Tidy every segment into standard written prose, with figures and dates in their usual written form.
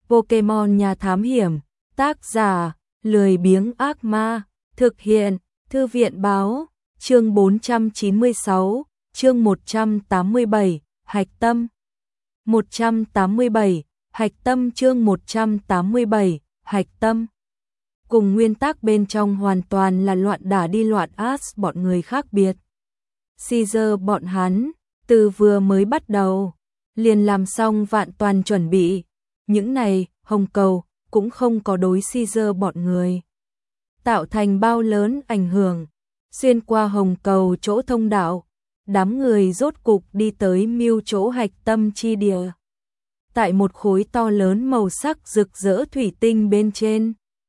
Pokemon Nhà Thám Hiểm, tác giả, lười biếng ác ma, thực hiện, Thư viện báo, chương 496, chương 187, Hạch Tâm. 187, Hạch Tâm chương 187, Hạch Tâm. Cùng nguyên tắc bên trong hoàn toàn là loạn đả đi loạn ác bọn người khác biệt. Caesar bọn hắn, từ vừa mới bắt đầu, liền làm xong vạn toàn chuẩn bị. Những này, hồng cầu, cũng không có đối Caesar bọn người tạo thành bao lớn ảnh hưởng. Xuyên qua hồng cầu chỗ thông đạo, đám người rốt cục đi tới Mew chỗ hạch tâm chi địa. Tại một khối to lớn màu sắc rực rỡ thủy tinh bên trên,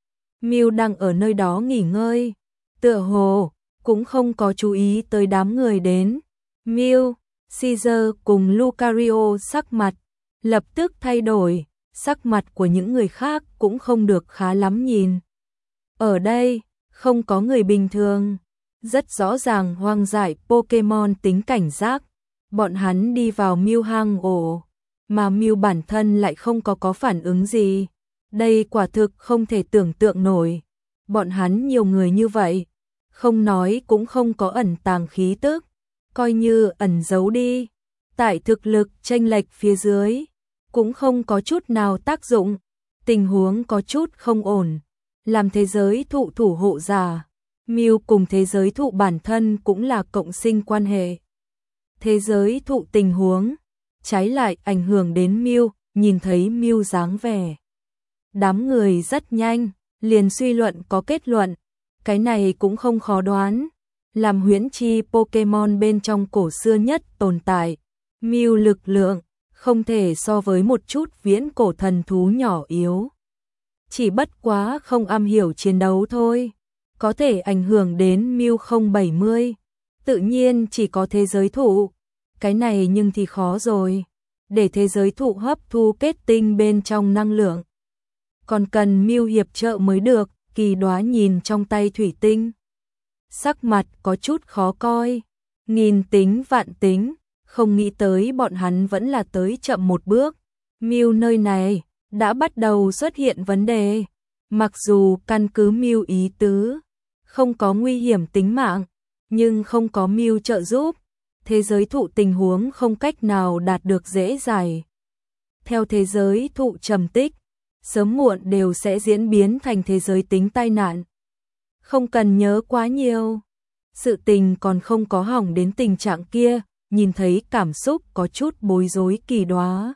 Mew đang ở nơi đó nghỉ ngơi, tựa hồ cũng không có chú ý tới đám người đến. Mew, Caesar cùng Lucario sắc mặt lập tức thay đổi, sắc mặt của những người khác cũng không được khá lắm nhìn. Ở đây, không có người bình thường. Rất rõ ràng hoang dại Pokemon tính cảnh giác. Bọn hắn đi vào Mew hang ổ, mà Mew bản thân lại không có phản ứng gì. Đây quả thực không thể tưởng tượng nổi. Bọn hắn nhiều người như vậy, không nói cũng không có ẩn tàng khí tức, coi như ẩn giấu đi. Tại thực lực chênh lệch phía dưới, cũng không có chút nào tác dụng. Tình huống có chút không ổn. Làm thế giới thụ thủ hộ giả, Mew cùng thế giới thụ bản thân cũng là cộng sinh quan hệ. Thế giới thụ tình huống, trái lại ảnh hưởng đến Mew, nhìn thấy Mew dáng vẻ. Đám người rất nhanh, liền suy luận có kết luận, cái này cũng không khó đoán. Làm huyễn chi Pokemon bên trong cổ xưa nhất tồn tại, Mew lực lượng, không thể so với một chút viễn cổ thần thú nhỏ yếu. Chỉ bất quá không am hiểu chiến đấu thôi. Có thể ảnh hưởng đến Mew 070, tự nhiên chỉ có thế giới thụ. Cái này nhưng thì khó rồi. Để thế giới thụ hấp thu kết tinh bên trong năng lượng, còn cần Mew hiệp trợ mới được. Kỳ Đóa nhìn trong tay thủy tinh, sắc mặt có chút khó coi. Nghìn tính vạn tính, không nghĩ tới bọn hắn vẫn là tới chậm một bước. Mew nơi này đã bắt đầu xuất hiện vấn đề. Mặc dù căn cứ Mew ý tứ, không có nguy hiểm tính mạng, nhưng không có Mew trợ giúp, thế giới thụ tình huống không cách nào đạt được dễ dàng. Theo thế giới thụ trầm tích, sớm muộn đều sẽ diễn biến thành thế giới tính tai nạn. Không cần nhớ quá nhiều, sự tình còn không có hỏng đến tình trạng kia. Nhìn thấy cảm xúc có chút bối rối Kỳ Đóa,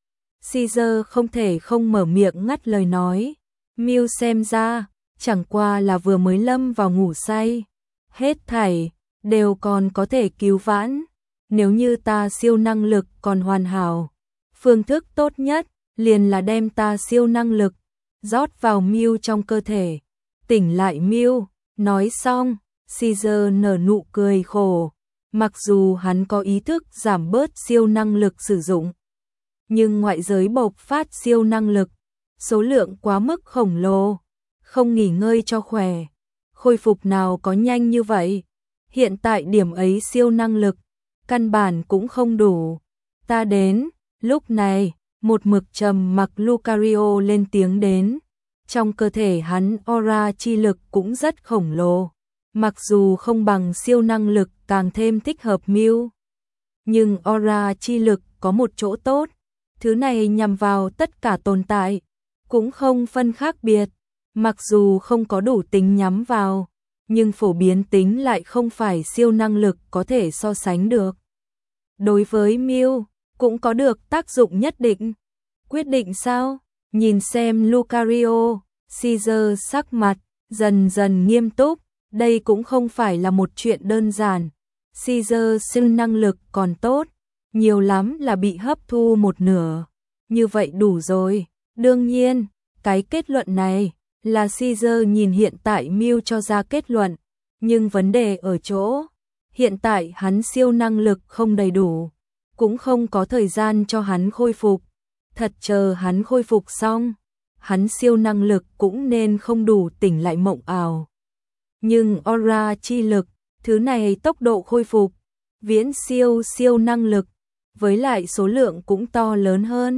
Caesar không thể không mở miệng ngắt lời nói. Mew xem ra, chẳng qua là vừa mới lâm vào ngủ say. Hết thảy, đều còn có thể cứu vãn. Nếu như ta siêu năng lực còn hoàn hảo, phương thức tốt nhất, liền là đem ta siêu năng lực, rót vào Mew trong cơ thể. Tỉnh lại Mew, nói xong, Caesar nở nụ cười khổ. Mặc dù hắn có ý thức giảm bớt siêu năng lực sử dụng, nhưng ngoại giới bộc phát siêu năng lực, số lượng quá mức khổng lồ, không nghỉ ngơi cho khỏe, khôi phục nào có nhanh như vậy. Hiện tại điểm ấy siêu năng lực, căn bản cũng không đủ. Ta đến. Lúc này, một mực trầm mặc Lucario lên tiếng đến. Trong cơ thể hắn aura chi lực cũng rất khổng lồ. Mặc dù không bằng siêu năng lực càng thêm thích hợp Mew, nhưng aura chi lực có một chỗ tốt. Thứ này nhằm vào tất cả tồn tại, cũng không phân khác biệt. Mặc dù không có đủ tính nhắm vào, nhưng phổ biến tính lại không phải siêu năng lực có thể so sánh được. Đối với Mew, cũng có được tác dụng nhất định. Quyết định sao? Nhìn xem Lucario, Caesar sắc mặt dần dần nghiêm túc. Đây cũng không phải là một chuyện đơn giản. Caesar siêu năng lực còn tốt, nhiều lắm là bị hấp thu một nửa. Như vậy đủ rồi. Đương nhiên, cái kết luận này là Caesar nhìn hiện tại Mew cho ra kết luận. Nhưng vấn đề ở chỗ, hiện tại hắn siêu năng lực không đầy đủ, cũng không có thời gian cho hắn khôi phục. Thật chờ hắn khôi phục xong, hắn siêu năng lực cũng nên không đủ tỉnh lại mộng ảo. Nhưng aura chi lực, thứ này tốc độ khôi phục, viễn siêu năng lực, với lại số lượng cũng to lớn hơn.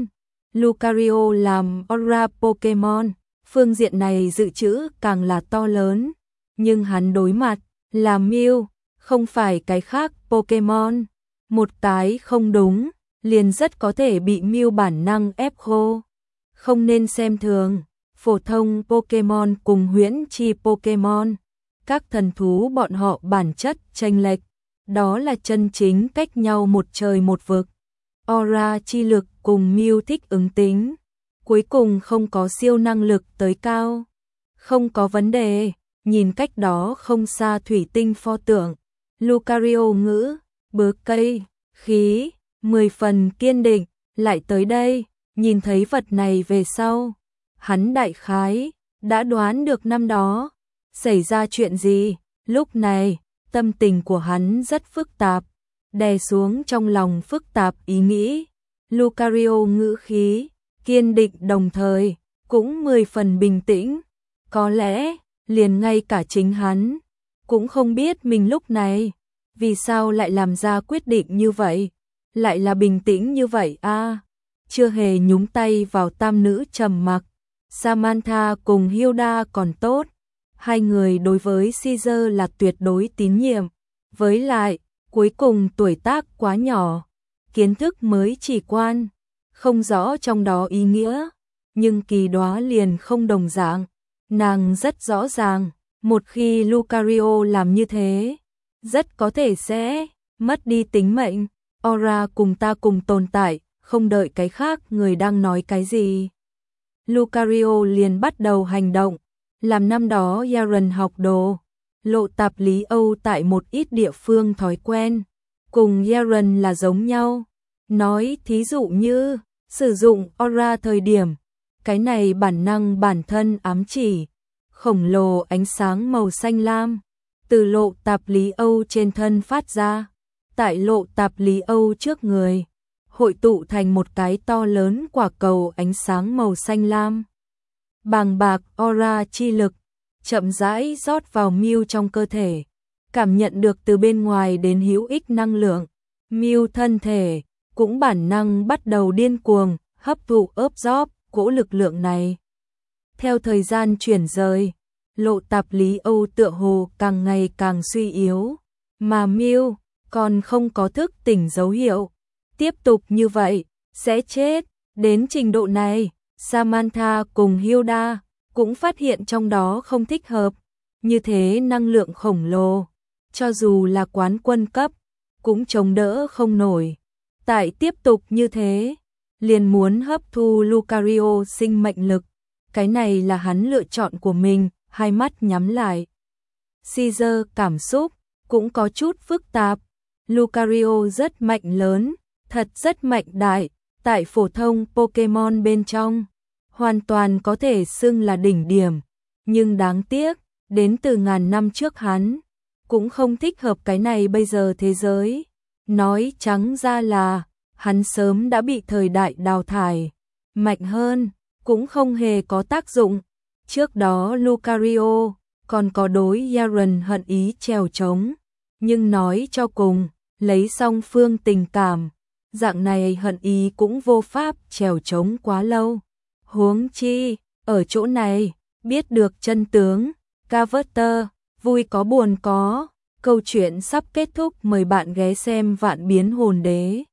Lucario làm aura Pokemon, phương diện này dự trữ càng là to lớn, nhưng hắn đối mặt là Mew, không phải cái khác Pokemon. Một cái không đúng, liền rất có thể bị Mew bản năng ép khô. Không nên xem thường phổ thông Pokemon cùng huyễn chi Pokemon. Các thần thú bọn họ bản chất chênh lệch, đó là chân chính cách nhau một trời một vực. Aura chi lực cùng Mew thích ứng tính, cuối cùng không có siêu năng lực tới cao. Không có vấn đề, nhìn cách đó không xa thủy tinh pho tượng. Lucario ngữ, bớ cây, khí, 10 phần kiên định, lại tới đây, nhìn thấy vật này về sau. Hắn đại khái, đã đoán được năm đó, xảy ra chuyện gì, lúc này, tâm tình của hắn rất phức tạp, đè xuống trong lòng phức tạp ý nghĩ. Lucario ngữ khí, kiên định đồng thời, cũng 10 phần bình tĩnh, có lẽ, liền ngay cả chính hắn, cũng không biết mình lúc này, vì sao lại làm ra quyết định như vậy, lại là bình tĩnh như vậy a. Chưa hề nhúng tay vào tam nữ trầm mặc, Samantha cùng Hilda còn tốt, hai người đối với Caesar là tuyệt đối tín nhiệm, với lại, cuối cùng tuổi tác quá nhỏ, kiến thức mới chỉ quan, không rõ trong đó ý nghĩa, nhưng Kỳ Đóa liền không đồng dạng, nàng rất rõ ràng, một khi Lucario làm như thế, rất có thể sẽ mất đi tính mệnh. Aura cùng ta cùng tồn tại, không đợi cái khác người đang nói cái gì. Lucario liền bắt đầu hành động, làm năm đó Yaren học đồ, lộ tạp lý Âu tại một ít địa phương thói quen, cùng Yaren là giống nhau. Nói thí dụ như, sử dụng aura thời điểm, cái này bản năng bản thân ám chỉ, khổng lồ ánh sáng màu xanh lam, từ lộ tạp lý Âu trên thân phát ra, tại lộ tạp lý Âu trước người, hội tụ thành một cái to lớn quả cầu ánh sáng màu xanh lam. Bàng bạc aura chi lực, chậm rãi rót vào Mew trong cơ thể, cảm nhận được từ bên ngoài đến hữu ích năng lượng, Mew thân thể cũng bản năng bắt đầu điên cuồng, hấp thụ ấp rót cỗ lực lượng này. Theo thời gian chuyển rời, lộ tạp lý Âu tựa hồ càng ngày càng suy yếu, mà Mew còn không có thức tỉnh dấu hiệu. Tiếp tục như vậy, sẽ chết. Đến trình độ này, Samantha cùng Hilda cũng phát hiện trong đó không thích hợp. Như thế năng lượng khổng lồ, cho dù là quán quân cấp, cũng chống đỡ không nổi. Tại tiếp tục như thế, liền muốn hấp thu Lucario sinh mệnh lực. Cái này là hắn lựa chọn của mình, hai mắt nhắm lại. Caesar cảm xúc cũng có chút phức tạp. Lucario rất mạnh lớn, thật rất mạnh đại, tại phổ thông Pokemon bên trong, hoàn toàn có thể xưng là đỉnh điểm, nhưng đáng tiếc, đến từ ngàn năm trước hắn, cũng không thích hợp cái này bây giờ thế giới. Nói trắng ra là, hắn sớm đã bị thời đại đào thải, mạnh hơn, cũng không hề có tác dụng. Trước đó Lucario còn có đối Yaren hận ý trèo trống, nhưng nói cho cùng, lấy song phương tình cảm, dạng này hận ý cũng vô pháp trèo trống quá lâu. Huống chi, ở chỗ này, biết được chân tướng, Carver, vui có buồn có, câu chuyện sắp kết thúc, mời bạn ghé xem Vạn Biến Hồn Đế.